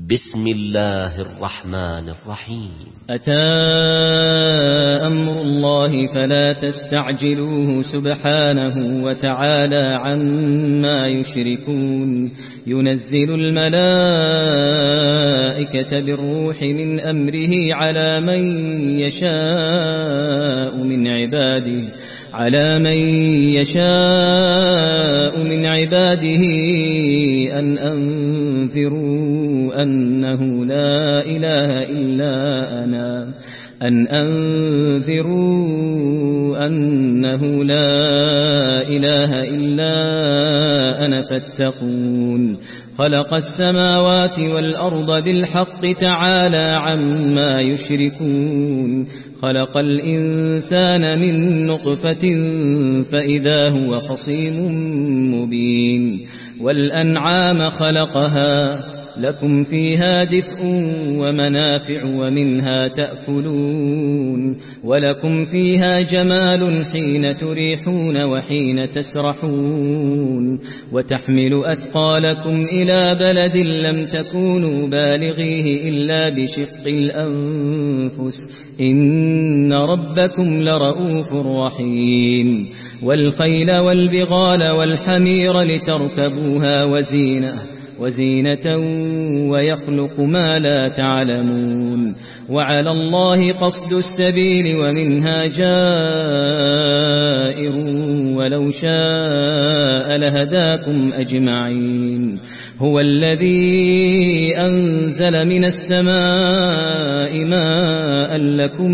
بسم الله الرحمن الرحيم. أتى أمر الله فلا تستعجلوه سبحانه وتعالى عما يشركون. ينزل الملائكة بالروح من أمره على من يشاء من عباده أن أنذروا أنه لا إله إلا أنا فاتقون. خلق السماوات والأرض بالحق تعالى عما يشركون. خلق الإنسان من نطفة فإذا هو خصيم مبين. والأنعام خلقها لكم فيها دفء ومنافع ومنها تأكلون. ولكم فيها جمال حين تريحون وحين تسرحون. وتحمل أثقالكم إلى بلد لم تكونوا بالغيه إلا بشق الأنفس إن ربكم لرؤوف رحيم. والخيل والبغال والحمير لتركبوها وزينة ويخلق ما لا تعلمون. وعلى الله قصد السبيل ومنها جائر ولو شاء لهداكم أجمعين. هو الذي أنزل من السماء ماء لكم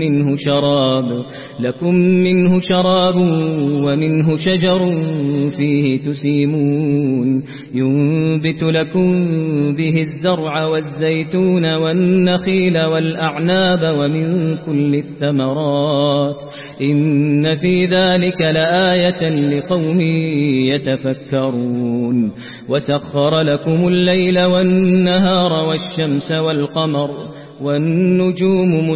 منه شراب ومنه شجر فيه تسيمون. ينبت لكم به الزرع والزيتون والنخيل والأعناب ومن كل الثمرات إن في ذلك لآية لقوم يتفكرون. وسخر لكم الليل والنهار والشمس والقمر والنجوم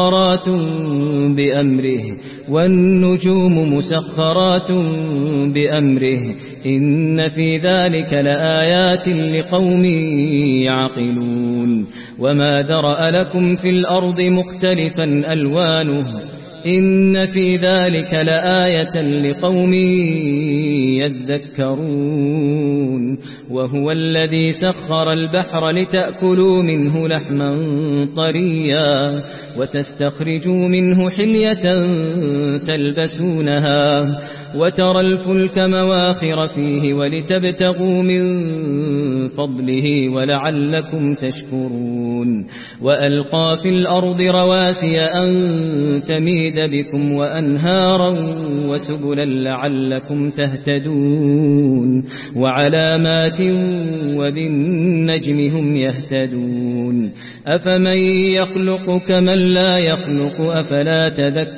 مسخرات بأمره إن في ذلك لآيات لقوم يعقلون. وما ذرأ لكم في الأرض مختلفا ألوانه إن في ذلك لآية لقوم يذكرون. وهو الذي سخر البحر لتأكلوا منه لحما طريا وتستخرجوا منه حلية تلبسونها وترى الفلك مواخر فيه ولتبتغوا من فضله ولعلكم تشكرون. وألقى في الأرض رواسي أن تميد بكم وأنهارا وسبلا لعلكم تهتدون. وعلامات وبالنجم هم يهتدون. أفمن يخلق كمن لا يخلق أفلا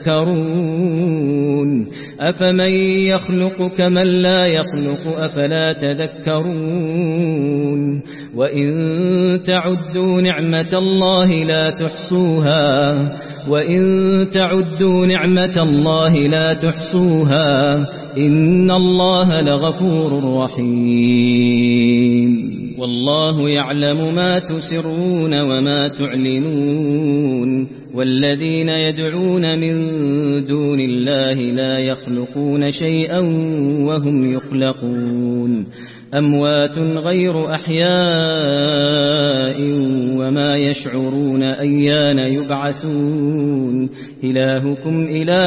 تذكرون. وإن تعدوا نعمة الله لا تحصوها إن الله لغفور رحيم. والله يعلم ما تسرون وما تعلنون. والذين يدعون من دون الله لا يخلقون شيئا وهم يخلقون. أموات غير أحياء وما يشعرون أيان يبعثون. إلهكم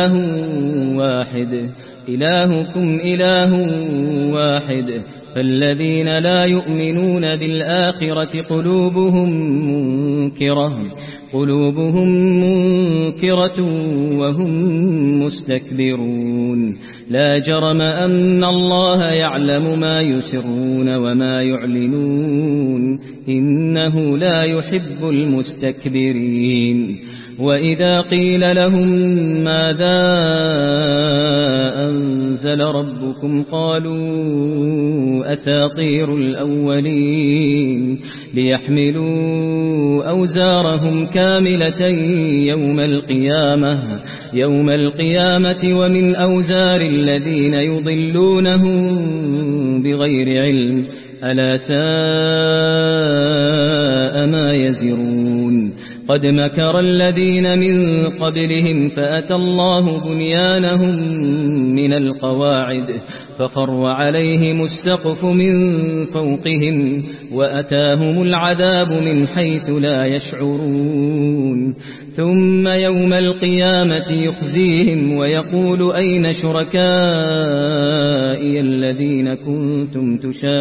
إله واحد فالذين لا يؤمنون بالآخرة قلوبهم منكرة وهم مستكبرون. لا جرم أن الله يعلم ما يسرون وما يعلنون إنه لا يحب المستكبرين. وإذا قيل لهم ماذا أنزل ربكم قالوا أساطير الأولين ليحملوا أوزارهم كاملة يوم القيامة ومن أوزار الذين يضلونهم بغير علم ألا ساء قد مكر الذين من قبلهم فأتى الله بنيانهم من القواعد فخر عليهم السقف من فوقهم وأتاهم العذاب من حيث لا يشعرون ثم يوم القيامة يخزيهم ويقول أين شركائي الذين كنتم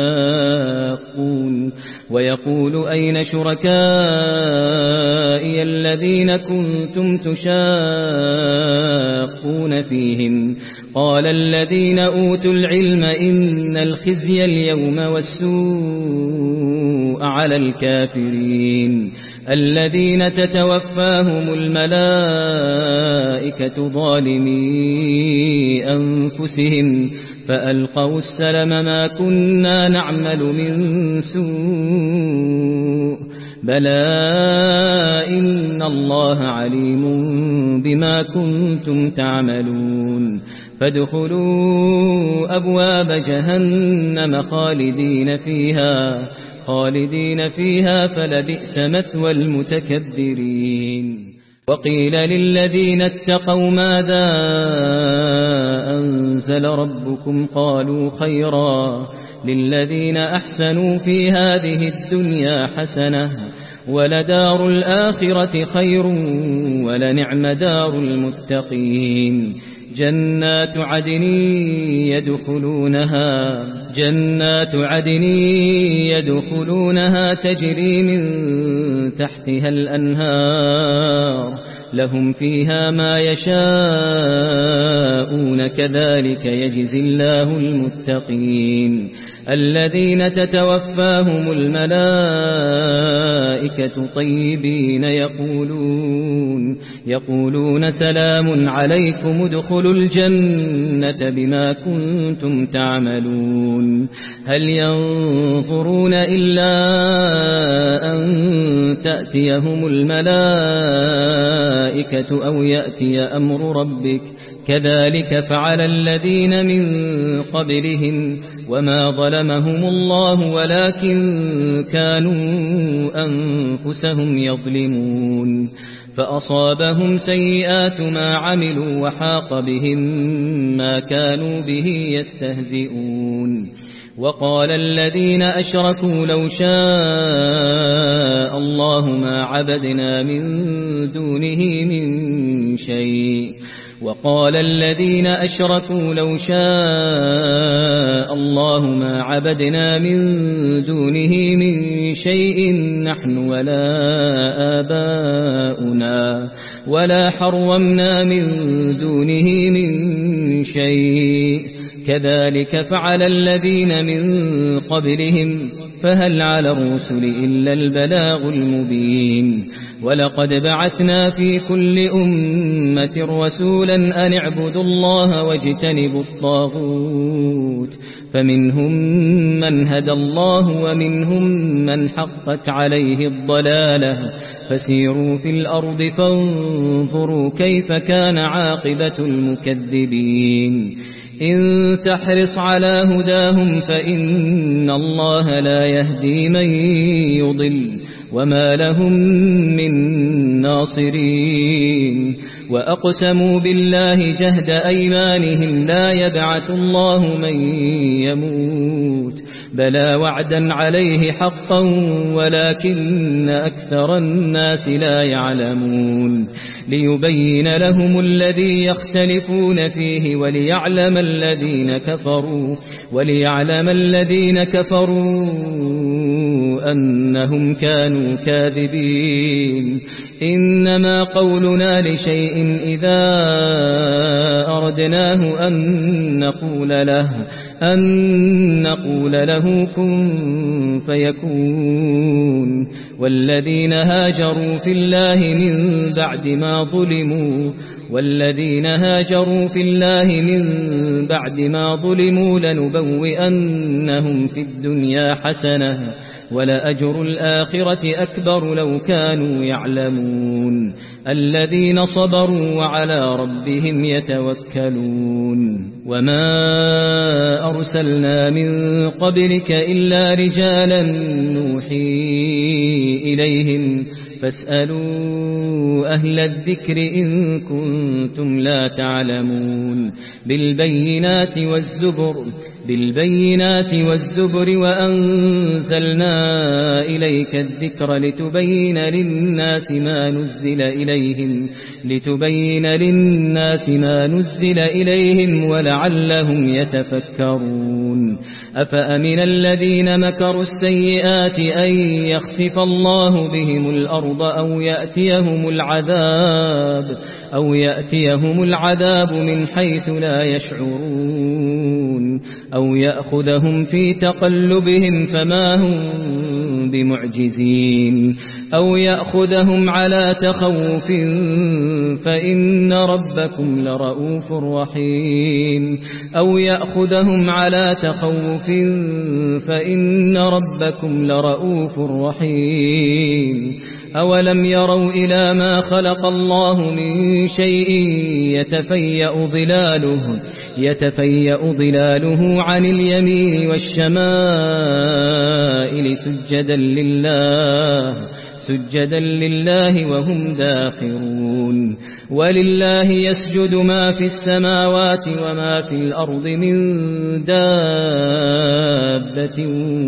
تشاقون فيهم قال الذين أوتوا العلم إن الخزي اليوم والسوء على الكافرين الذين تتوفاهم الملائكة ظالمي أنفسهم فألقوا السلم ما كنا نعمل من سوء بلى إن الله عليم بما كنتم تعملون فادخلوا أبواب جهنم خالدين فيها فلبئس مثوى المتكبرين وقيل للذين اتقوا ماذا أنزل ربكم قالوا خيرا للذين أحسنوا في هذه الدنيا حسنة ولدار الآخرة خير ولنعم دار المتقين جنات عدن يدخلونها تجري من تحتها الأنهار لهم فيها ما يشاءون كذلك يجزي الله المتقين الذين تتوفاهم الملائكة طيبين يقولون سلام عليكم ادخلوا الجنة بما كنتم تعملون هل ينظرون إلا أن تأتيهم الملائكة أو يأتي أمر ربك كذلك فعل الذين من قبلهم وما ظلمهم الله ولكن كانوا أنفسهم يظلمون فأصابهم سيئات ما عملوا وحاق بهم ما كانوا به يستهزئون وقال الذين أشركوا لو شاء الله ما عبدنا من دونه من شيء نحن ولا آباؤنا ولا حرمنا من دونه من شيء كذلك فعل الذين من قبلهم فهل على الرسل إلا البلاغ المبين ولقد بعثنا في كل أمة رسولا أن اعبدوا الله واجتنبوا الطاغوت فمنهم من هدى الله ومنهم من حقت عليه الضلالة فسيروا في الأرض فانظروا كيف كان عاقبة المكذبين إن تحرص على هداهم فإن الله لا يهدي من يضل وما لهم من ناصرين وأقسموا بالله جهد أيمانهم لا يبعث الله من يموت بلى وعدا عليه حقا ولكن أكثر الناس لا يعلمون ليبين لهم الذي يختلفون فيه وليعلم الذين كفروا أنهم كانوا كاذبين إنما قولنا لشيء إذا أردناه أن نقول له كن فيكون والذين هاجروا في الله من بعد ما ظلموا لنبوئنهم في الدنيا حسنة ولأجر الآخرة أكبر لو كانوا يعلمون الذين صبروا وعلى ربهم يتوكلون وما أرسلنا من قبلك إلا رجالا نوحي إليهم فاسألوا أهل الذكر إن كنتم لا تعلمون بالبينات والزبر وأنزلنا إليك الذكر لتبين للناس ما نزل إليهم ولعلهم يتفكرون أفأمن الذين مكروا السيئات أن يخسف الله بهم الأرض أو يأتيهم العذاب من حيث لا يشعرون أو يأخذهم في تقلبهم فما هم بمعجزين أو يأخذهم على تخوف فإن ربكم لرؤوف رحيم أولم يروا إلى ما خلق الله من شيء يتفيأ ظلاله عن اليمين والشمائل سجدا لله وهم داخرون ولله يسجد ما في السماوات وما في الأرض من دابة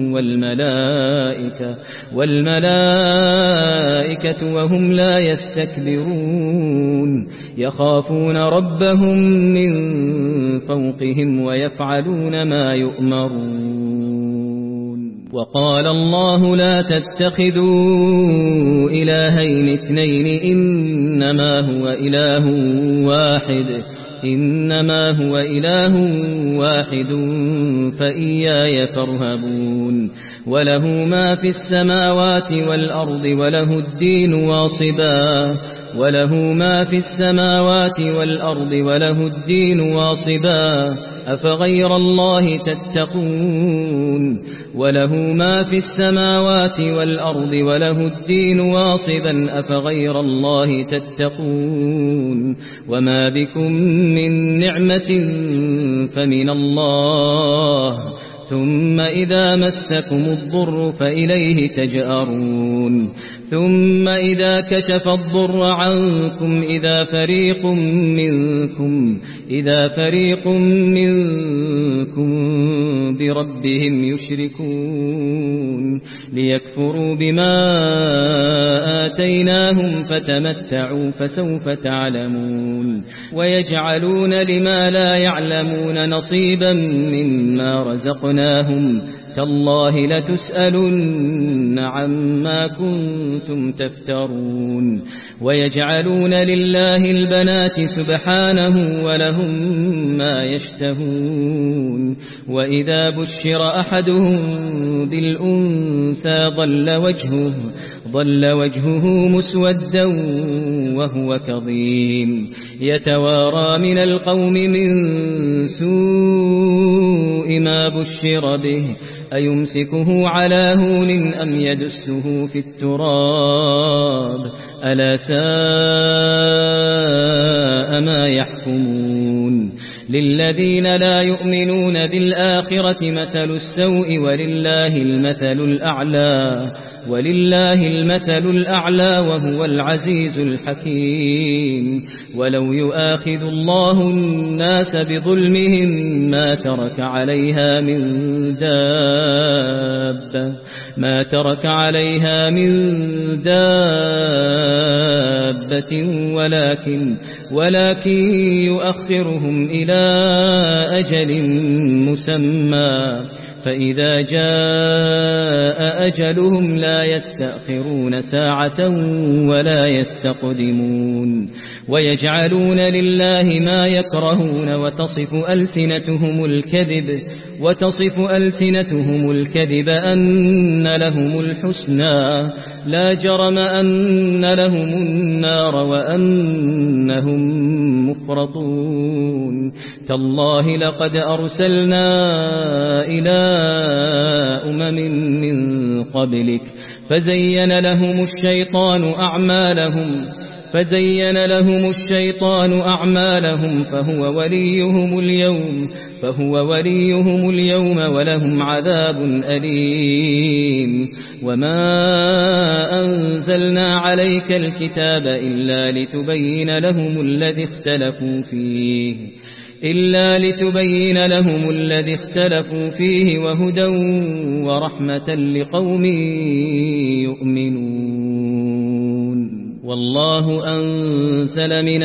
والملائكة وهم لا يستكبرون يخافون ربهم من فوقهم ويفعلون ما يؤمرون وقال الله لا تتخذوا إلهين اثنين إنما هو إله واحد فإياي فارهبون وله ما في السماوات والأرض وله الدين واصبا أفغير الله تتقون وله ما في السماوات والأرض وله الدين واصبا أفغير الله تتقون وما بكم من نعمة فمن الله ثم إذا مسكم الضر فإليه تجأرون ثم إذا كشف الضر عنكم إذا فريق منكم بربهم يشركون ليكفروا بما آتيناهم فتمتعوا فسوف تعلمون ويجعلون لما لا يعلمون نصيبا مما رزقناهم تالله لتسألن عما كنتم تفترون ويجعلون لله البنات سبحانه ولهم ما يشتهون وإذا بشر أحدهم بالأنثى ظل وجهه مسودا وهو كظيم يتوارى من القوم من سوء ما بشر به أيمسكه على هون أم يدسه في التراب ألا ساء ما يحكمون للذين لا يؤمنون بالآخرة مثل السوء ولله المثل الأعلى وهو العزيز الحكيم ولو يؤاخذ الله الناس بظلمهم ما ترك عليها من دابة ولكن يؤخرهم إلى أجل مسمى فإذا جاء أجلهم لا يستأخرون ساعة ولا يستقدمون ويجعلون لله ما يكرهون وتصف ألسنتهم الكذب أن لهم الحسنى لا جرم أن لهم النار وأنهم مفرطون تالله لقد أرسلنا إلى أمم من قبلك فزين لهم الشيطان أعمالهم فهو وليهم اليوم ولهم عذاب أليم وما أنزلنا عليك الكتاب إلا لتبين لهم الذي اختلفوا فيه وهدى ورحمة لقوم يؤمنون. والله أنزل من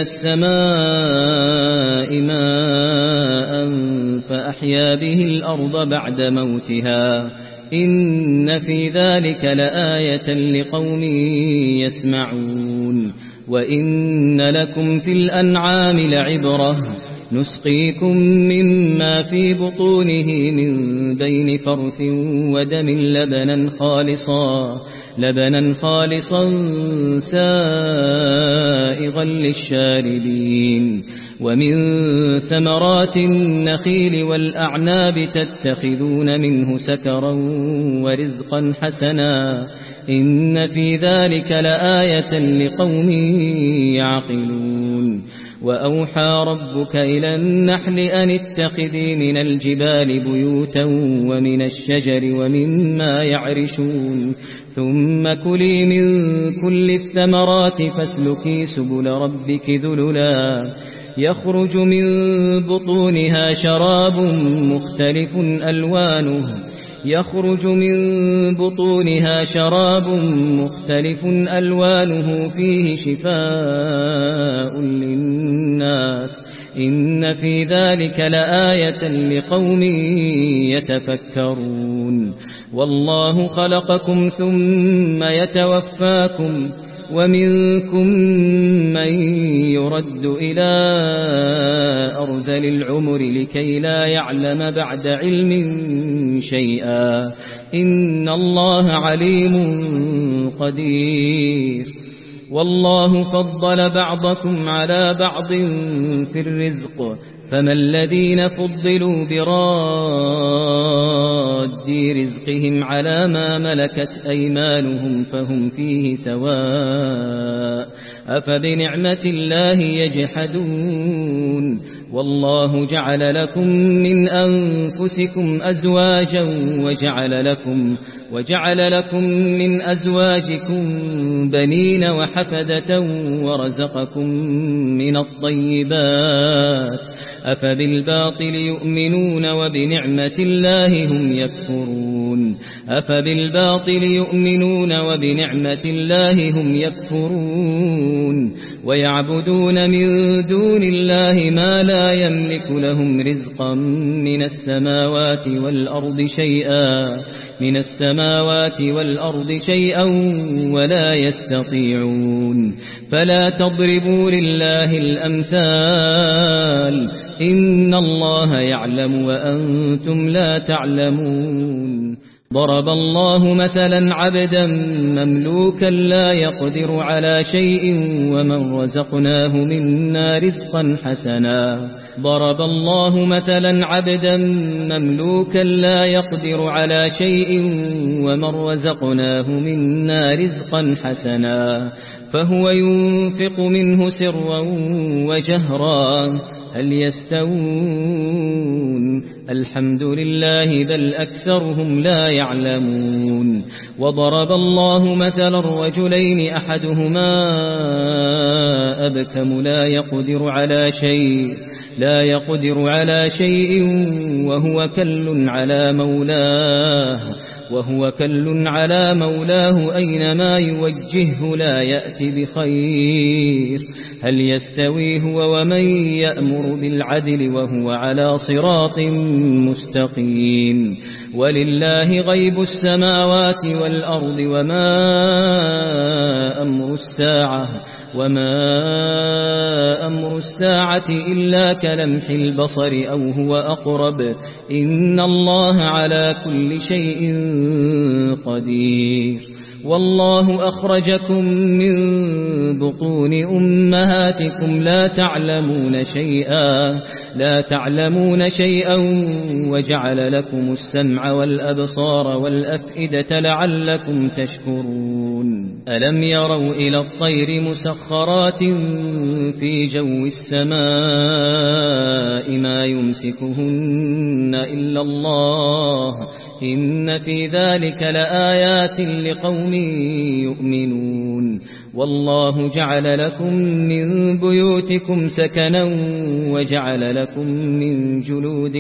السماء ماء فأحيا به الأرض بعد موتها إن في ذلك لآية لقوم يسمعون. وإن لكم في الأنعام لعبرة نسقيكم مما في بطونه من بين فرث ودم لبنا خالصا سائغا للشاربين. ومن ثمرات النخيل والأعناب تتخذون منه سكرا ورزقا حسنا إن في ذلك لآية لقوم يعقلون. وأوحى ربك إلى النحل أن اتخذي من الجبال بيوتا ومن الشجر ومما يعرشون ثم كلي من كل الثمرات فاسلكي سبل ربك ذللا يخرج من بطونها شراب مختلف ألوانه فيه شفاء للناس إن في ذلك لآية لقوم يتفكرون. والله خلقكم ثم يتوفاكم ومنكم من يرد إلى أرذل العمر لكي لا يعلم بعد علم شيئا إن الله عليم قدير. والله فضل بعضكم على بعض في الرزق فما الذين فضلوا براد رزقهم على ما ملكت أيمانهم فهم فيه سواء أفبنعمة الله يجحدون. والله جعل لكم من أنفسكم أزواجا وجعل لكم من أزواجكم بنين وحفدة ورزقكم من الطيبات أفبالباطل يؤمنون وبنعمة الله هم يكفرون ويعبدون من دون الله ما لا يملك لهم رزقا من السماوات والأرض شيئا ولا يستطيعون. فلا تضربوا لله الأمثال إن الله يعلم وأنتم لا تعلمون. ضرب الله مثلا عبدا مملوكا لا يقدر على شيء ومن رزقناه منا رزقا حسنا فهو ينفق منه سرا وجهرا هل يستوون الحمد لله بل أكثرهم لا يعلمون. وضرب الله مثلا رجلين أحدهما أبكم لا يقدر على شيء وهو كل على مولاه أينما يوجهه لا يأتي بخير هل يستوي هو ومن يأمر بالعدل وهو على صراط مستقيم. ولله غيب السماوات والأرض وما أمر الساعة إلا كلمح البصر أو هو أقرب إن الله على كل شيء قدير. والله أخرجكم من بطون أمهاتكم لا تعلمون شيئا وجعل لكم السمع والأبصار والأفئدة لعلكم تشكرون. ألم يروا إلى الطير مسخرات في جو السماء ما يمسكهن إلا الله إن في ذلك لآيات لقوم يؤمنون والله جعل لكم من بيوتكم سكنا وجعل لكم من جلود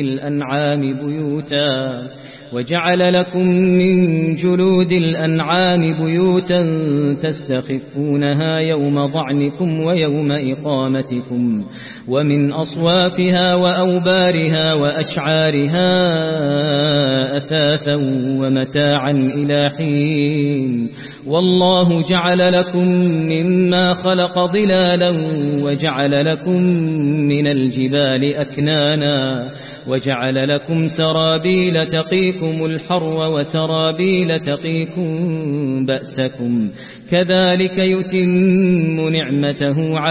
الأنعام بيوتا تستخفونها يوم ضعنكم ويوم إقامتكم ومن أصوافها وأوبارها وأشعارها أثاثا ومتاعا إلى حين والله جعل لكم مما خلق ظلالا وجعل لكم من الجبال أكنانا وجعل لكم سرابيل تقيكم الحر وسرابيل تقيكم بأسكم كذلك يتم نعمته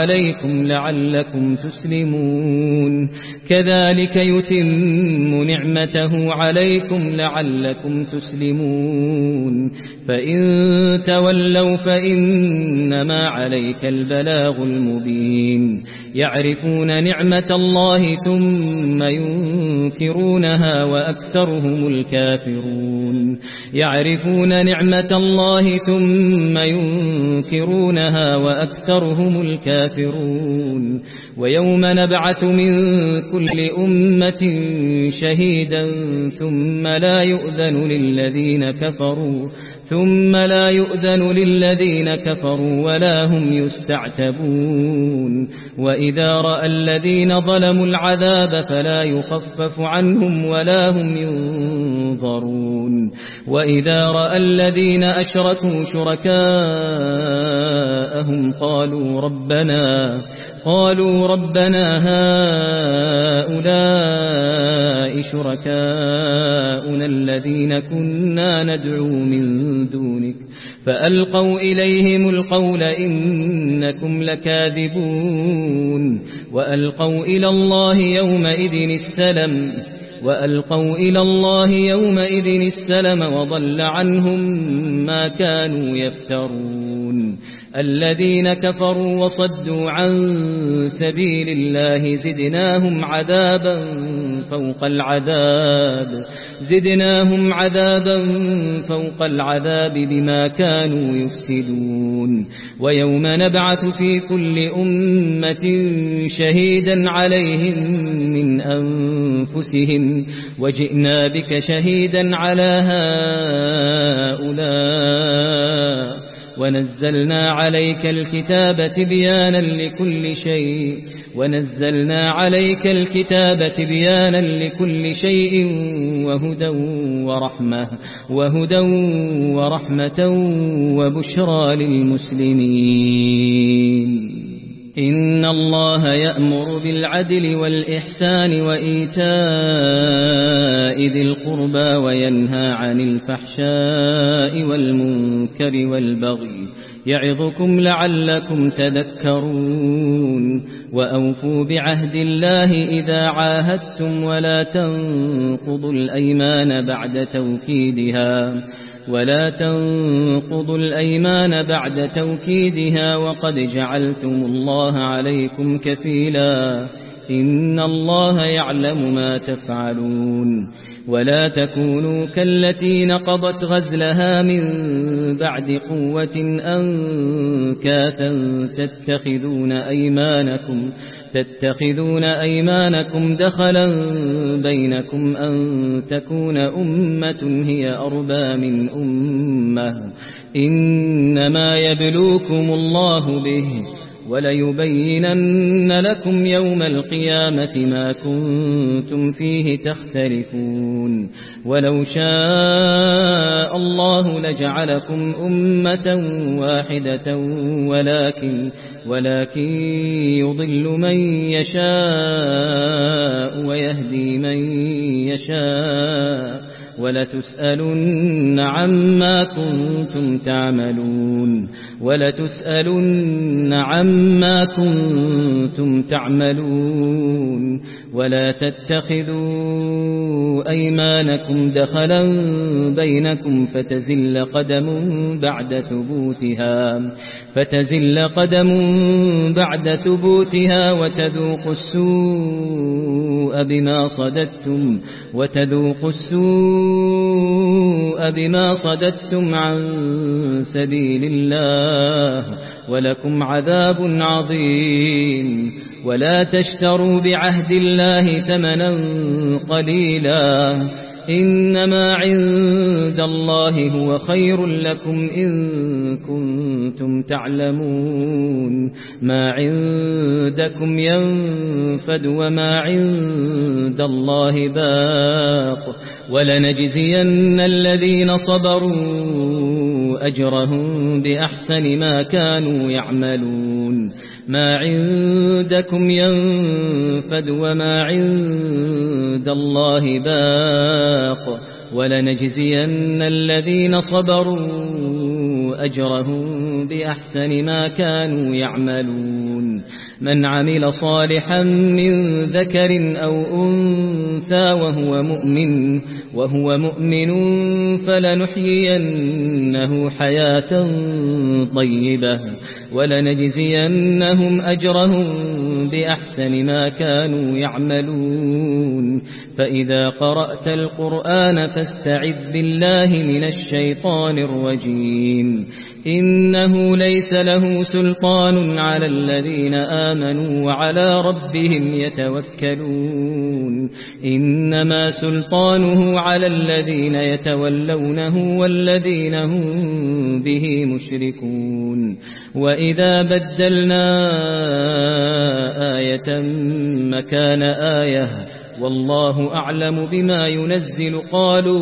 عليكم لعلكم تسلمون فإن تولوا فإنما عليك البلاغ المبين يعرفون نعمة الله ثم ينكرونها وأكثرهم الكافرون ويوم نبعث من كل أمة شهيدا ثم لا يؤذن للذين كفروا ولا هم يستعتبون وإذا رأى الذين ظلموا العذاب فلا يخفف عنهم ولا هم ينظرون وإذا رأى الذين أشركوا شركاءهم قالوا ربنا هؤلاء شركاؤنا الذين كنا ندعو من دونك فألقوا إليهم القول إنكم لكاذبون وألقوا إلى الله يومئذ السلم وضل عنهم ما كانوا يفترون الذين كفروا وصدوا عن سبيل الله زدناهم عذابا فوق العذاب بما كانوا يفسدون ويوم نبعث في كل أمة شهيدا عليهم من أنفسهم وجئنا بك شهيدا على هؤلاء ونزلنا عليك الكتاب تبيانا لكل شيء وهدى ورحمة وبشرى للمسلمين إن الله يأمر بالعدل والإحسان وإيتاء ذي القربى وينهى عن الفحشاء والمنكر والبغي يعظكم لعلكم تذكرون وأوفوا بعهد الله إذا عاهدتم ولا تنقضوا الأيمان بعد توكيدها وقد جعلتم الله عليكم كفيلا إن الله يعلم ما تفعلون ولا تكونوا كالتي نقضت غزلها من بعد قوة أنكاثا تتخذون أيمانكم دخلا بينكم أن تكون أمة هي أربى من أمة إنما يبلوكم الله به وليبينن لكم يوم القيامة ما كنتم فيه تختلفون ولو شاء الله لجعلكم أمة واحدة ولكن يضل من يشاء ويهدي من يشاء ولتسألن عما كنتم تعملون ولا تتخذوا أيمانكم دخلا بينكم فتزل قدم بعد ثبوتها وتذوقوا السوء وتذوقوا السوء بما صددتم عن سبيل الله ولكم عذاب عظيم. ولا تشتروا بعهد الله ثمنا قليلا، إنما عند الله هو خير لكم إن كنتم تعلمون. ما عندكم ينفد وما عند الله باق، ولنجزين الذين صبروا أجرهم بأحسن ما كانوا يعملون. ما عندكم ينفد وما عند الله باق، ولنجزين الذين صبروا أجرهم بأحسن ما كانوا يعملون. من عمل صالحا من ذكر أو أنثى وهو مؤمن فلنحيينه حياة طيبة ولنجزينهم أجرهم بأحسن ما كانوا يعملون. فإذا قرأت القرآن فاستعذ بالله من الشيطان الرجيم. إنه ليس له سلطان على الذين آمنوا وعلى ربهم يتوكلون. إنما سلطانه على الذين يتولونه والذين هم به مشركون. وإذا بدلنا آية مكان آية والله أعلم بما ينزل قالوا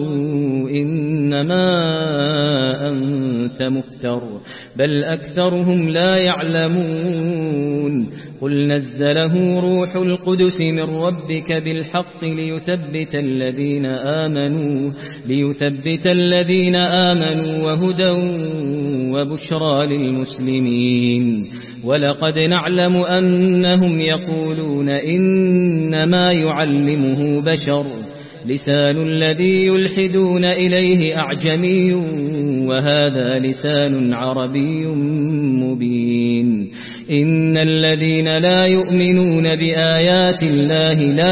إنما أنت مفتر بل أكثرهم لا يعلمون. قل نزله روح القدس من ربك بالحق ليثبت الذين آمنوا وهدى وبشرى للمسلمين. ولقد نعلم أنهم يقولون إنما يعلمه بشر لسان الذي يلحدون إليه أعجمي وهذا لسان عربي مبين. إن الذين لا يؤمنون بآيات الله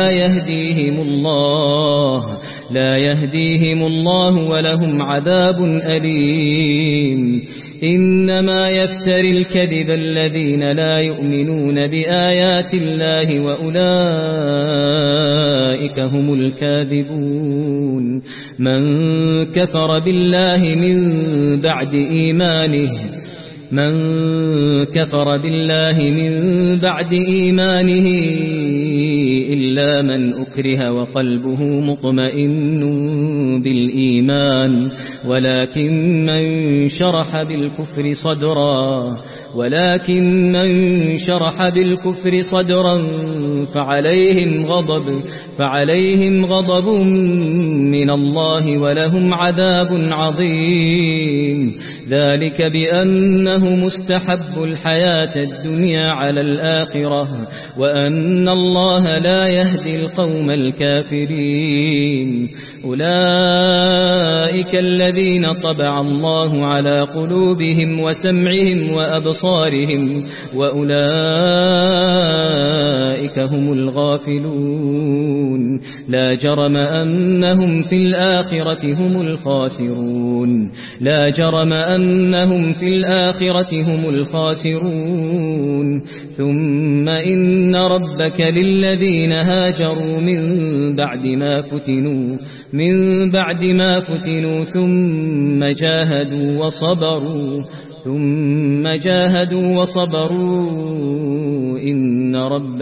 لا يهديهم الله ولهم عذاب أليم. إنما يفتري الكذب الذين لا يؤمنون بآيات الله وأولئك هم الكاذبون. من كفر بالله من بعد إيمانه إلا من أكره وقلبه مطمئن بالإيمان ولكن من شرح بالكفر صدرا فعليهم غضب من الله ولهم عذاب عظيم. ذلك بأنه مستحب الحياة الدنيا على الآخرة وأن الله لا يهدي القوم الكافرين. أولئك الذين طبع الله على قلوبهم وسمعهم وأبصارهم وأولئك هم الغافلون. لا جرم أنهم في الآخرة هم الخاسرون. ثم إن ربك للذين هاجروا من بعد ما فتنوا ثم جاهدوا وصبروا إن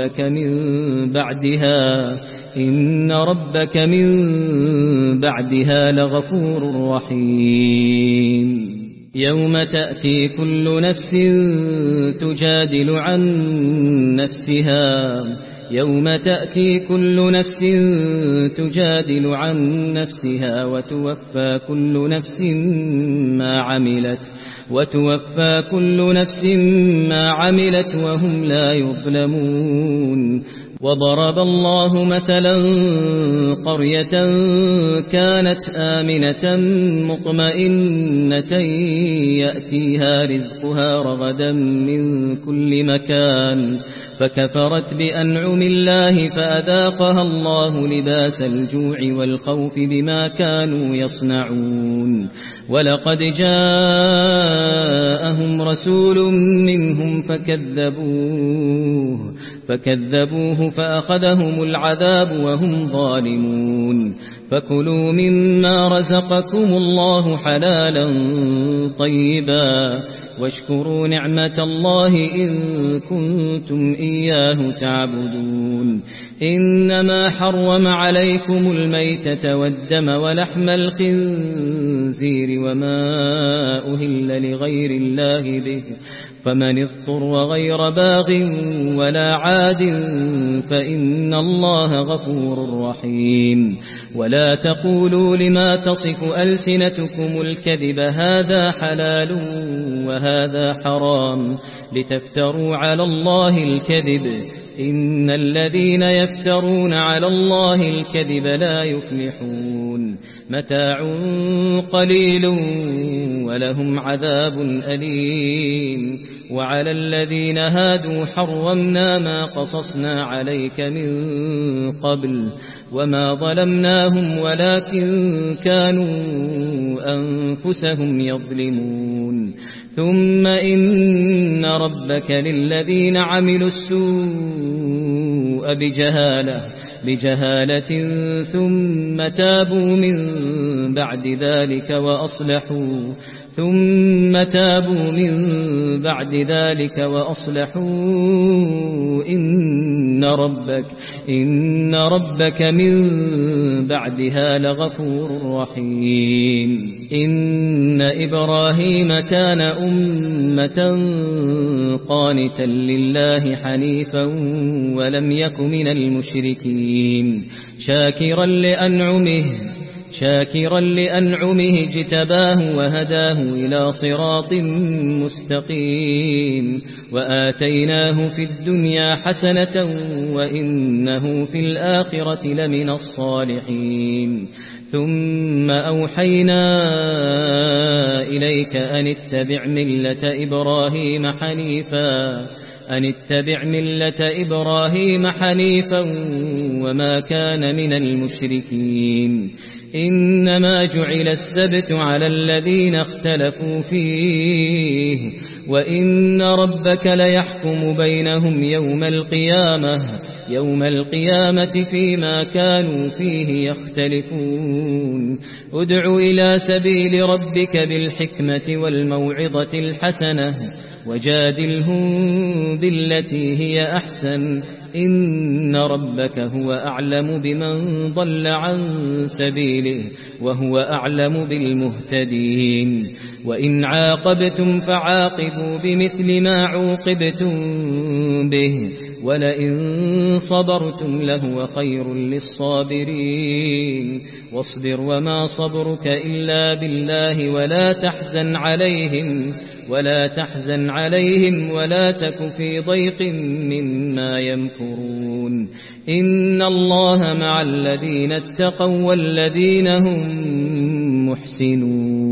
ربك من بعدها لغفور رحيم. يوم تأتي كل نفس تجادل عن نفسها وتوفى كل نفس ما عملت وهم لا يظلمون. وضرب الله مثلا قرية كانت آمنة مطمئنة يأتيها رزقها رغدا من كل مكان فكفرت بأنعم الله فأذاقها الله لباس الجوع والخوف بما كانوا يصنعون ولقد جاءهم رسول منهم فكذبوه فأخذهم العذاب وهم ظالمون فكلوا مما رزقكم الله حلالا طيبا واشكروا نعمة الله إن كنتم إياه تعبدون إنما حرم عليكم الميتة والدم ولحم الخنزير وما أهل لغير الله به فمن اضطر غير باغ ولا عاد فإن الله غفور رحيم ولا تقولوا لما تصف ألسنتكم الكذب هذا حلال وهذا حرام لتفتروا على الله الكذب إن الذين يفترون على الله الكذب لا يفلحون متاع قليل ولهم عذاب أليم وعلى الذين هادوا حرمنا ما قصصنا عليك من قبل وما ظلمناهم ولكن كانوا أنفسهم يظلمون ثم إن ربك للذين عملوا السوء بجهالة ثم تابوا من بعد ذلك وأصلحوا إن ربك من بعدها لغفور رحيم إن إبراهيم كان أمة قانتا لله حنيفا ولم يك من المشركين شاكرا لأنعمه اجتباه وهداه إلى صراط مستقيم وآتيناه في الدنيا حسنة وإنه في الآخرة لمن الصالحين ثم أوحينا إليك أن اتبع ملة إبراهيم حنيفا وما كان من المشركين إنما جعل السبت على الذين اختلفوا فيه وإن ربك ليحكم بينهم يوم القيامة فيما كانوا فيه يختلفون ادع إلى سبيل ربك بالحكمة والموعظة الحسنة وجادلهم بالتي هي أحسن إن ربك هو أعلم بمن ضل عن سبيله وهو أعلم بالمهتدين وإن عاقبتم فعاقبوا بمثل ما عوقبتم به ولئن صبرتم لهو خير للصابرين واصبر وما صبرك إلا بالله ولا تحزن عليهم ولا تك في ضيق مما يمكرون إن الله مع الذين اتقوا والذين هم محسنون